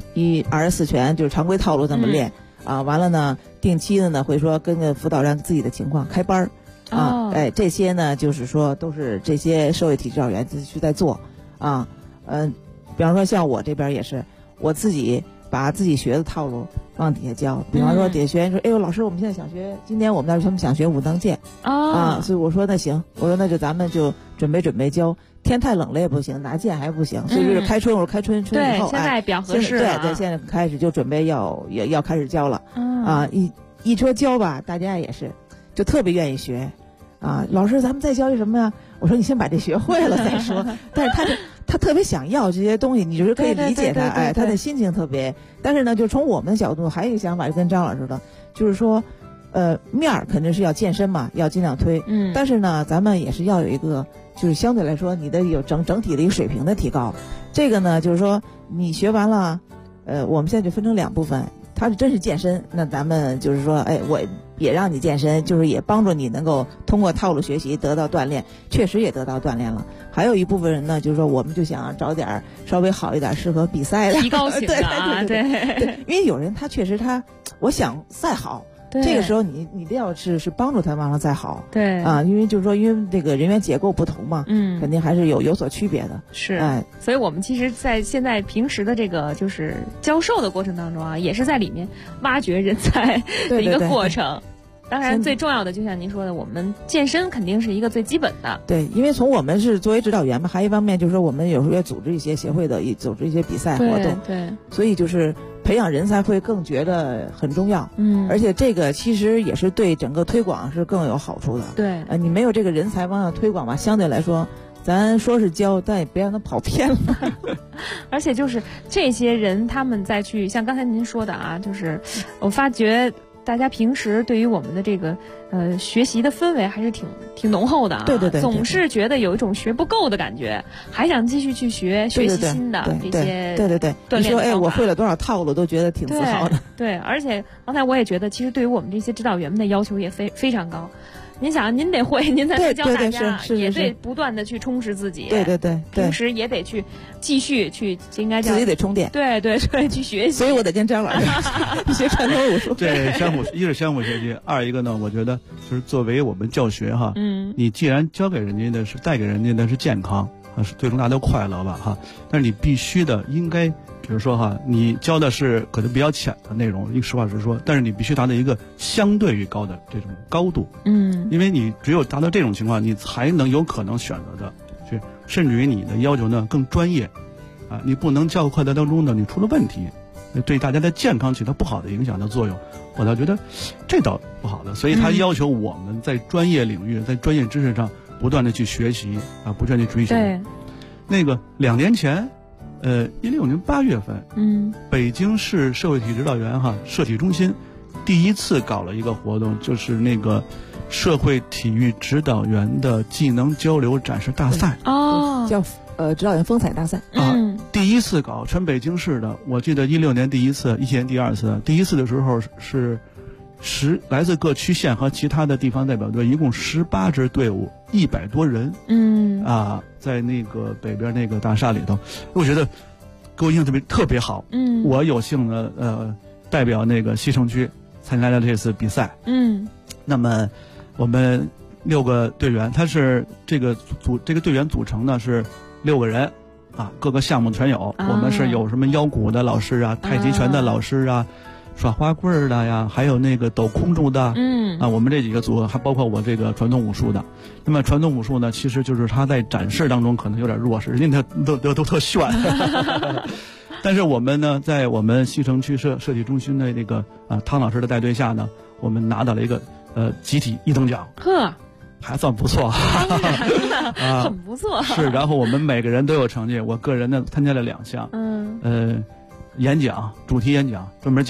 ，24拳就是常规套路这么练啊。完了呢，定期的呢会说跟着辅导站自己的情况开班啊，这些呢就是说都是这些社会体指导员自己去在做啊，比方说像我这边也是我自己。把自己学的套路往底下教，比方说底下学员说：“哎呦，老师，我们现在想学，今年我们那儿他们想学武当剑啊。”所以我说那行，我说那就咱们就准备教。天太冷了也不行，拿剑还不行，所以就是开春，我说开春以后， 对，现在比较合适了。 对，现在开始就准备要开始教了啊！一说教吧，大家也是就特别愿意学啊。老师，咱们再教一什么呀？我说你先把这学会了再说。但是他特别想要这些东西，你就是可以理解他，他的心情特别。但是呢，就从我们的角度，还有一个想法，就跟张老师的，就是说，面儿肯定是要健身嘛，要尽量推。但是呢，咱们也是要有一个，就是相对来说，你的有整体的一个水平的提高。这个呢，就是说你学完了，我们现在就分成2部分。他是真是健身，那咱们就是说，我也让你健身，就是也帮助你能够通过套路学习得到锻炼，确实也得到锻炼了。还有一部分人呢，就是说我们就想找点稍微好一点适合比赛的， 提高型的啊， 对，因为有人他确实我想赛好。这个时候你一定要是帮助他往上再好， 对啊，因为就是说，因为这个人员结构不同嘛，肯定还是有所区别的。 是，所以我们其实，在现在平时的这个就是教授的过程当中啊，也是在里面挖掘人才的一个过程。当然，最重要的就像您说的，我们健身肯定是一个最基本的。 对，因为从我们是作为指导员嘛，还有一方面就是说，我们有时候也组织一些协会的，组织一些比赛活动。 对， 所以就是培养人才会更觉得很重要。而且这个其实也是对整个推广是更有好处的。 对， 你没有这个人才往上推广吧，相对来说，咱说是教，但也别让他跑偏了。 而且就是这些人，他们再去像刚才您说的啊，就是我发觉。大家平时对于我们的这个学习的氛围还是挺浓厚的啊， 对， 总是觉得有一种学不够的感觉，还想继续去学习新的这些对，你说我会了多少套路，都觉得挺自豪的。 对，而且刚才我也觉得，其实对于我们这些指导员们的要求也非常高。您想，您得会，您才能教大家，也得不断的去充实自己。 对， 平时也得去继续去，应该叫自己得充电。 对，去学习。 所以我得跟张老师学传统武术。 对，一是相互学习，二一个呢，我觉得就是作为我们教学哈，你既然教给人家的是带给人家的是健康啊，是最终大家都快乐吧哈，但是你必须的应该。比如说哈，你教的是可能比较浅的内容，实话实说，但是你必须达到一个相对于高的这种高度，因为你只有达到这种情况，你才能有可能选择的去，甚至于你的要求呢更专业，啊，你不能教课的当中呢你出了问题，对大家的健康起到不好的影响的作用，我倒觉得这倒不好的，所以他要求我们在专业领域，在专业知识上不断的去学习啊，不断的追求。 对， 那个2年前。16年8月份，北京市社会体指导员社体中心第一次搞了一个活动，就是那个社会体育指导员的技能交流展示大赛叫指导员风采大赛啊，第一次搞全北京市的，我记得16年第一次，17年第2次，第一次的时候是来自各区县和其他的地方代表队，一共18支队伍，100多人，在那个北边那个大厦里头，我觉得给我印象特别好。我有幸呢，代表那个西城区参加了这次比赛。那么我们6个队员，他是这个队员组成呢是6个人啊，各个项目全有。我们是有什么腰鼓的老师啊，太极拳的老师啊。耍花棍的呀，还有那个抖空竹的，我们这几个组还包括我这个传统武术的。那么传统武术呢，其实就是他在展示当中可能有点弱势，人家都特炫。但是我们呢，在我们西城区社体中心的这个汤老师的带队下呢，我们拿到了一个集体1等奖。 呵， 还算不错， 很不错。 是，然后我们每个人都有成绩，我个人呢参加了2项，演讲，主题演讲，专门讲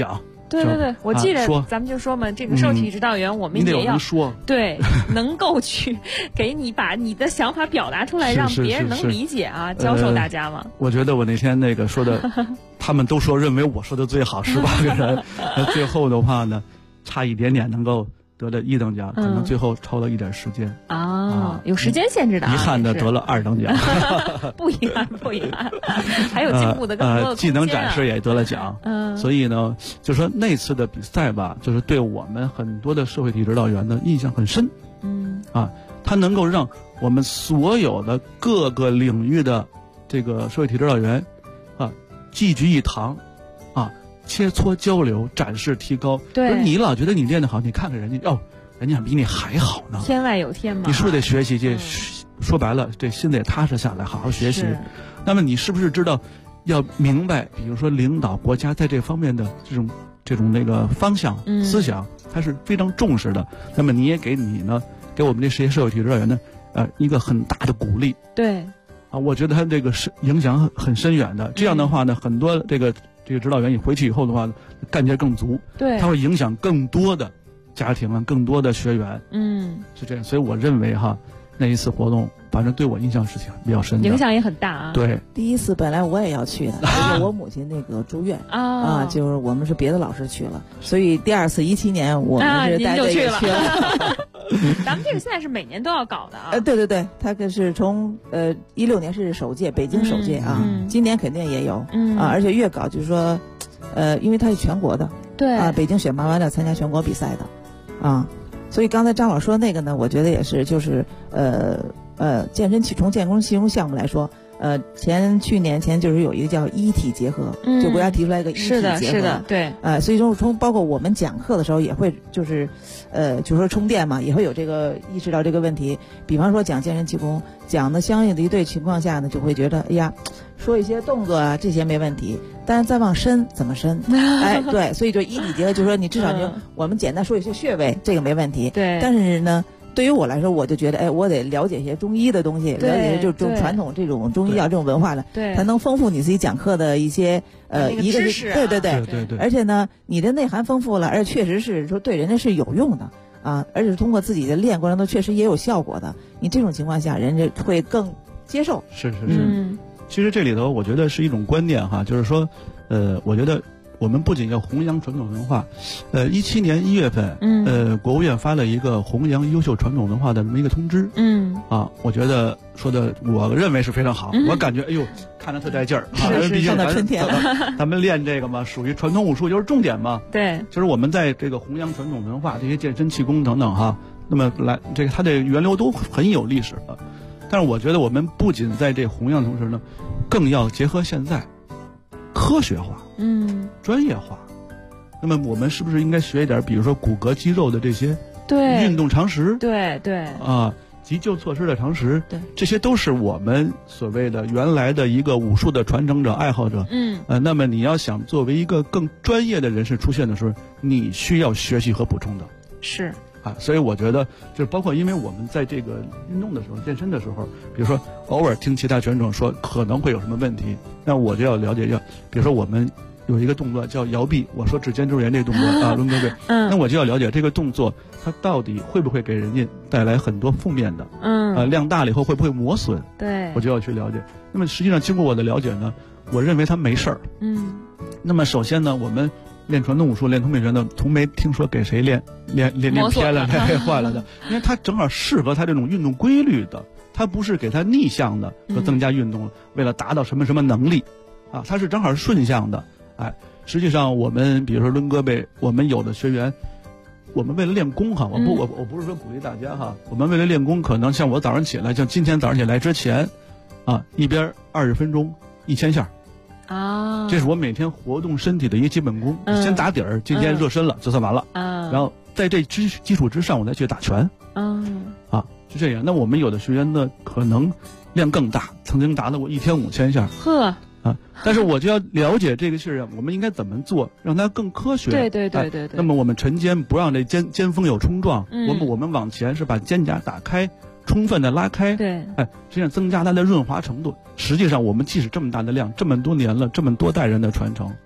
对对对，我记得咱们就说嘛，这个受体指导员我们也要说， 对，能够去给你把你的想法表达出来，让别人能理解啊，教授大家嘛。 我觉得我那天那个说的，他们都说认为我说的最好，18个人，那最后的话呢，差一点点能够得了1等奖，可能最后超了一点时间有时间限制的， 遗憾的得了2等奖， 不遗憾，还有进步的更多的空间技能展示也得了奖，所以呢，就说那次的比赛吧，就是对我们很多的社会体指导员的印象很深，它能够让我们所有的各个领域的这个社会体指导员聚聚一堂，切磋交流，展示提高。 对， 你老觉得你练得好，你看看人家人家比你还好呢。 天外有天嘛。 你是不是得学习？这说白了，这心得踏实下来，好好学习。那么你是不是知道要明白，比如说领导国家在这方面的这种那个方向、思想，他是非常重视的。那么你也给我们这些社会体指导员呢，一个很大的鼓励。 对。 我觉得他这个是影响很深远的。这样的话呢，很多这个指导员你回去以后的话，干劲更足。 对， 他会影响更多的家庭啊，更多的学员。是这样。所以我认为那一次活动，反正对我印象是比较深的， 影响也很大啊。 对， 第一次本来我也要去的，就是我母亲那个住院就是我们是别的老师去了，所以第2次17年我们是带队去了。 咱们这个现在是每年都要搞的啊。 对对对，它可是从16年是首届，北京首届今年肯定也有而且越搞就是说因为它是全国的， 对北京选拔完了参加全国比赛的所以刚才张老说那个呢，我觉得也是，就是健身从健康其中项目来说，去年前就是有一个叫医体结合，就国家提出来一个医体结合， 是的，对， 所以说从包括我们讲课的时候也会就是说充电嘛，也会有这个意识到这个问题。比方说讲健身气功，讲的相应的一对情况下呢，就会觉得哎呀，说一些动作啊这些没问题，但是再往深怎么深？对，所以就医体结合，就是说你至少我们简单说一些穴位，这个没问题。 对， 但是呢，对于我来说，我就觉得，我得了解一些中医的东西，了解这种传统这种中医药这种文化的，才能丰富你自己讲课的一些一个知识。 对。而且呢，你的内涵丰富了，而且确实是说对人家是有用的而且是通过自己的练过程中确实也有效果的。你这种情况下，人家会更接受。 是。其实这里头我觉得是一种观念就是说，我觉得我们不仅要弘扬传统文化，17年1月份，国务院发了一个弘扬优秀传统文化的这么一个通知，我觉得说的我认为是非常好，我感觉看着特带劲儿， 毕竟到春天了， 咱们练这个嘛，属于传统武术，就是重点嘛， 对， 就是我们在这个弘扬传统文化，这些健身气功等等那么这个它的源流都很有历史的，但是我觉得我们不仅在这弘扬同时呢，更要结合现在科学化，专业化。那么我们是不是应该学一点，比如说骨骼肌肉的这些运动常识？ 对急救措施的常识， 对， 这些都是我们所谓的原来的一个武术的传承者、爱好者。那么你要想作为一个更专业的人士出现的时候，你需要学习和补充的。 是。 所以我觉得就是包括因为我们在这个运动的时候、健身的时候，比如说偶尔听其他选手说可能会有什么问题，那我就要了解比如说我们有一个动作叫摇臂，我说指尖周炎这个动作抡胳膊，那我就要了解这个动作它到底会不会给人家带来很多负面的，量大了以后会不会磨损， 对， 我就要去了解。那么实际上经过我的了解呢，我认为它没事儿。那么首先呢，我们练传统武术、练通背拳的，从没听说给谁练偏了、练坏了的，因为它正好适合他这种运动规律的，它不是给他逆向的，说增加运动为了达到什么什么能力，它是正好是顺向的。实际上我们比如说抡胳膊，我们有的学员，我们为了练功我不是说鼓励大家我们为了练功，可能像我早上起来，像今天早上起来之前，一边20分钟1000下。这是我每天活动身体的一个基本功，先打底儿，今天热身了就算完了，然后在这基础之上，我再去打拳，是这样。那我们有的学员呢，可能量更大，曾经达到过1天5000下，但是我就要了解这个事我们应该怎么做，让它更科学。 对。 那么我们沉肩不让这肩峰有冲撞，我们往前是把肩胛打开，充分的拉开， 对， 实际上增加它的润滑程度。实际上我们即使这么大的量，这么多年了，这么多代人的传承，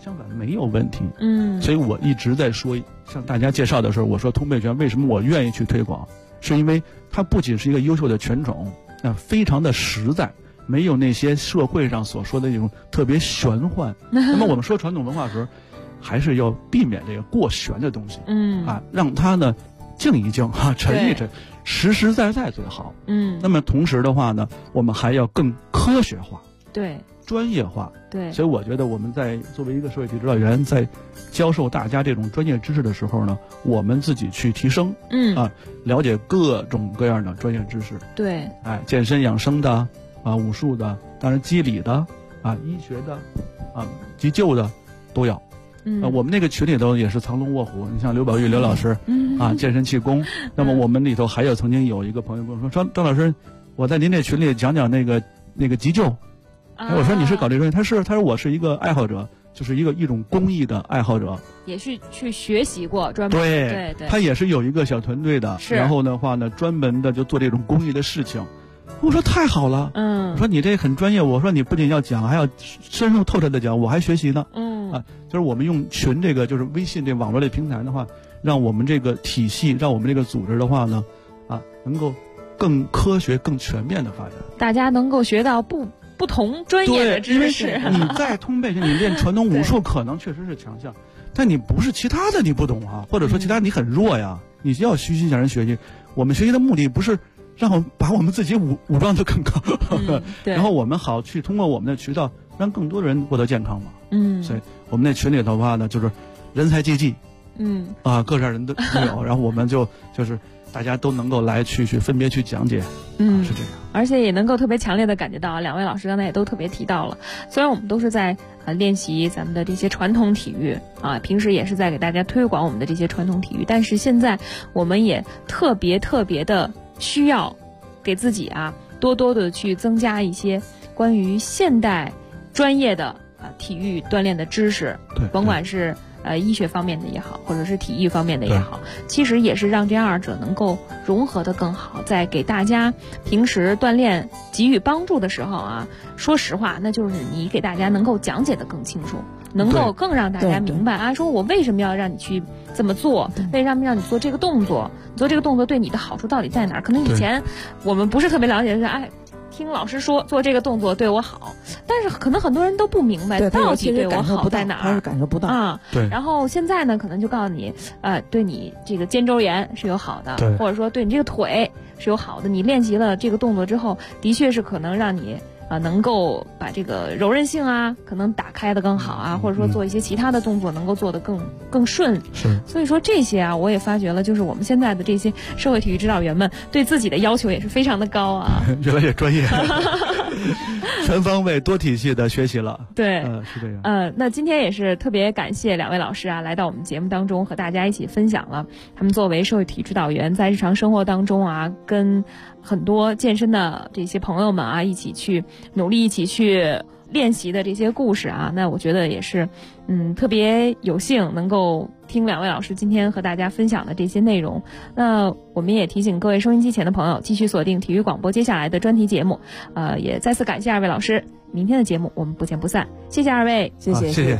相反没有问题。所以我一直在说，向大家介绍的时候，我说通背拳为什么我愿意去推广，是因为它不仅是一个优秀的拳种，非常的实在，没有那些社会上所说的那种特别玄幻。那么我们说传统文化的时候，还是要避免这个过玄的东西，让它呢静一静沉一沉，实实在在最好。那么同时的话呢，我们还要更科学化， 对， 专业化， 对。 所以我觉得我们在作为一个社会体育指导员，在教授大家这种专业知识的时候呢，我们自己去提升，了解各种各样的专业知识， 对， 健身养生的武术的，当然机理的医学的急救的都要。我们那个群里头也是藏龙卧虎，你像刘宝玉刘老师健身气功。那么我们里头还有曾经有一个朋友跟我说，张老师，我在您这群里讲讲那个急救。我说你是搞这专业？他说我是一个爱好者，就是一种公益的爱好者， 也是去学习过专门。 对，他也是有一个小团队的，然后的话呢，专门的就做这种公益的事情。我说太好了，我说你这很专业，我说你不仅要讲，还要深入透彻的讲，我还学习呢。就是我们用群这个就是微信这网络类平台的话，让我们这个体系，让我们这个组织的话呢，能够更科学、更全面的发展。 大家能够学到不同专业的知识。 你在通背拳，你练传统武术可能确实是强项，但你不是其他的你不懂或者说其他你很弱呀，你要虚心向人学习。我们学习的目的不是让我们把我们自己武装得更高，然后我们好去通过我们的渠道让更多人获得健康嘛。所以我们那群里头的话呢，就是人才济济，各色人都有，然后我们就是大家都能够来去分别去讲解，是这样。 而且也能够特别强烈的感觉到，两位老师刚才也都特别提到了，虽然我们都是在练习咱们的这些传统体育平时也是在给大家推广我们的这些传统体育，但是现在我们也特别的需要给自己多多的去增加一些关于现代专业的体育锻炼的知识，甭管是医学方面的也好，或者是体育方面的也好，其实也是让这二者能够融合的更好，在给大家平时锻炼给予帮助的时候说实话，那就是你给大家能够讲解的更清楚，能够更让大家明白说我为什么要让你去这么做，为什么让你做这个动作，你做这个动作对你的好处到底在哪儿？可能以前我们不是特别了解的是听老师说做这个动作对我好，但是可能很多人都不明白到底对我好在哪儿， 还是感受不到对。 然后现在呢，可能就告诉你，对你这个肩周炎是有好的，或者说对你这个腿是有好的。你练习了这个动作之后，的确是可能让你能够把这个柔韧性可能打开的更好或者说做一些其他的动作能够做得更顺。 是。 所以说这些我也发觉了，就是我们现在的这些社会体育指导员们对自己的要求也是非常的高越来越专业，全方位多体系的学习了。 对， 是这样。 那今天也是特别感谢两位老师来到我们节目当中，和大家一起分享了他们作为社会体育指导员在日常生活当中跟很多健身的这些朋友们一起去努力，一起去练习的这些故事那我觉得也是特别有幸能够听两位老师今天和大家分享的这些内容。那我们也提醒各位收音机前的朋友继续锁定体育广播接下来的专题节目，也再次感谢二位老师，明天的节目我们不见不散。谢谢二位。 谢谢。 谢谢。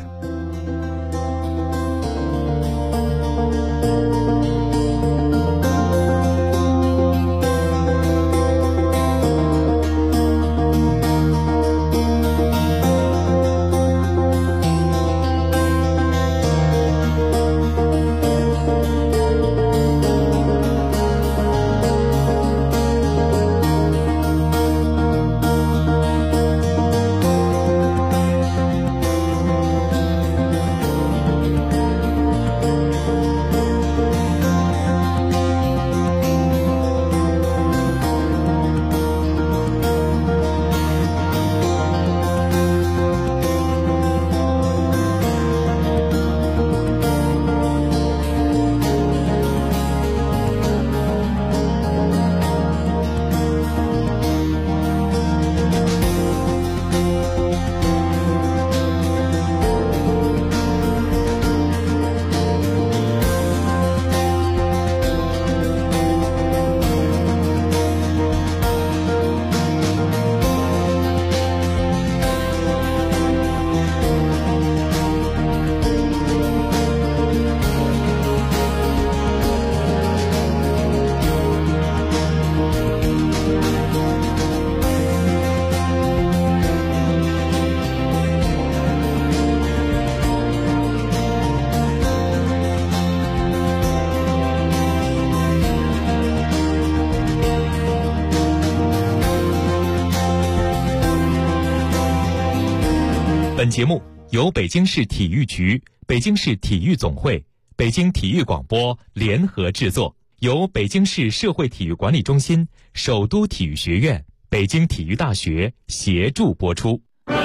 本节目由北京市体育局、北京市体育总会、北京体育广播联合制作，由北京市社会体育管理中心、首都体育学院、北京体育大学协助播出。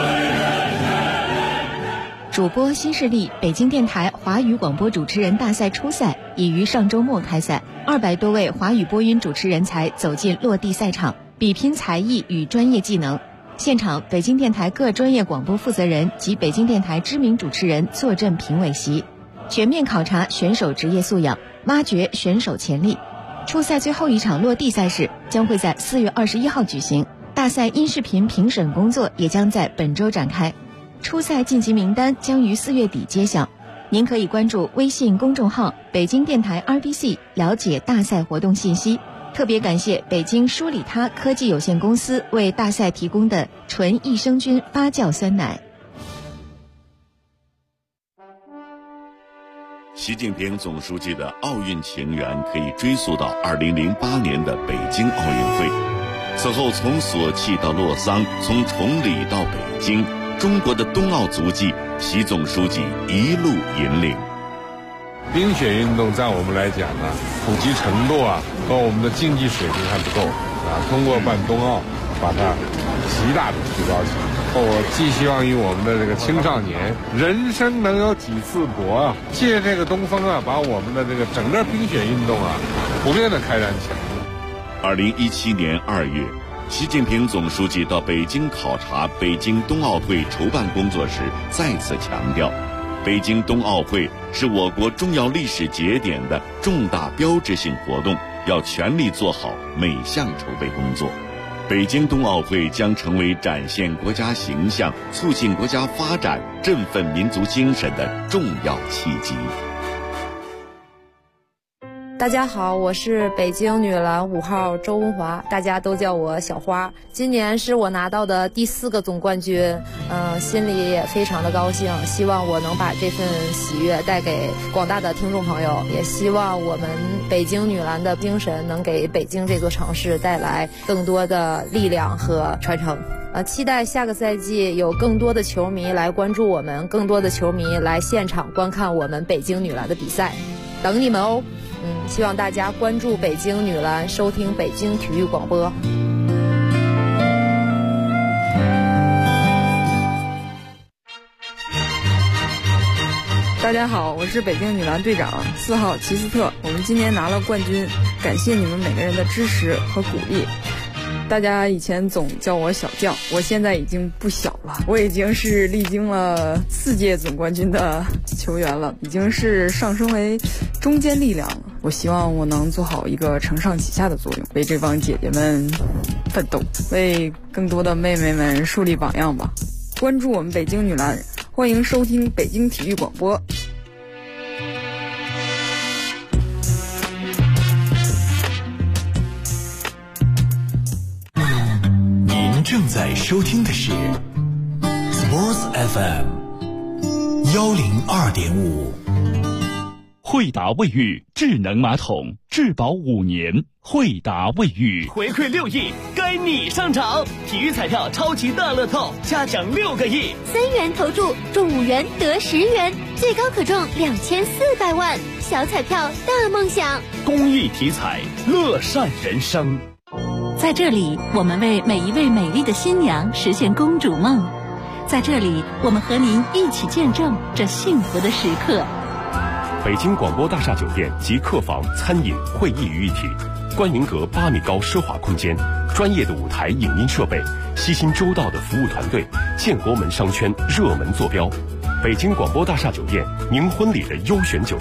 主播新势力北京电台华语广播主持人大赛初赛已于上周末开赛，200多位华语播音主持人才走进落地赛场，比拼才艺与专业技能。现场，北京电台各专业广播负责人及北京电台知名主持人坐镇评委席，全面考察选手职业素养，挖掘选手潜力。初赛最后一场落地赛事将会在4月21号举行，大赛音视频评审工作也将在本周展开。初赛晋级名单将于4月底揭晓，您可以关注微信公众号北京电台 RBC 了解大赛活动信息。特别感谢北京舒里他科技有限公司为大赛提供的纯益生菌发酵酸奶。 习近平总书记的奥运情缘可以追溯到2008年的北京奥运会，此后从索契到洛桑，从崇礼到北京，中国的冬奥足迹，习总书记一路引领。 冰雪运动在我们来讲呢，普及程度和我们的竞技水平还不够通过办冬奥，把它极大的提高起来。我寄希望于我们的这个青少年，人生能有几次搏借这个东风把我们的这个整个冰雪运动普遍的开展起来。 2017年2月。习近平总书记到北京考察北京冬奥会筹办工作时，再次强调，北京冬奥会是我国重要历史节点的重大标志性活动，要全力做好每项筹备工作。北京冬奥会将成为展现国家形象、促进国家发展、振奋民族精神的重要契机。 大家好，我是北京女篮5号周文华，大家都叫我小花。今年是我拿到的第4个总冠军，心里也非常的高兴，希望我能把这份喜悦带给广大的听众朋友，也希望我们北京女篮的精神能给北京这座城市带来更多的力量和传承。期待下个赛季有更多的球迷来关注我们，更多的球迷来现场观看我们北京女篮的比赛，等你们哦。希望大家关注北京女篮，收听北京体育广播。 大家好，我是北京女篮队长4号齐斯特，我们今年拿了冠军，感谢你们每个人的支持和鼓励。大家以前总叫我小将，我现在已经不小了，我已经是历经了4届总冠军的球员了，已经是上升为中坚力量了。我希望我能做好一个承上启下的作用，为这帮姐姐们奋斗，为更多的妹妹们树立榜样吧。关注我们北京女篮，欢迎收听北京体育广播。 正在收听的是 Sports FM 102.5。 惠达卫浴智能马桶，质保5年。惠达卫浴回馈6亿，该你上场！体育彩票超级大乐透，加奖6个亿 ，3元投注中5元得10元，最高可中2400万，小彩票大梦想。 公益体彩，乐善人生。 在这里，我们为每一位美丽的新娘实现公主梦。在这里，我们和您一起见证这幸福的时刻。 北京广播大厦酒店集客房、餐饮、会议于一体，观云阁8米高奢华空间，专业的舞台影音设备，悉心周到的服务团队，建国门商圈热门坐标。北京广播大厦酒店，您婚礼的优选酒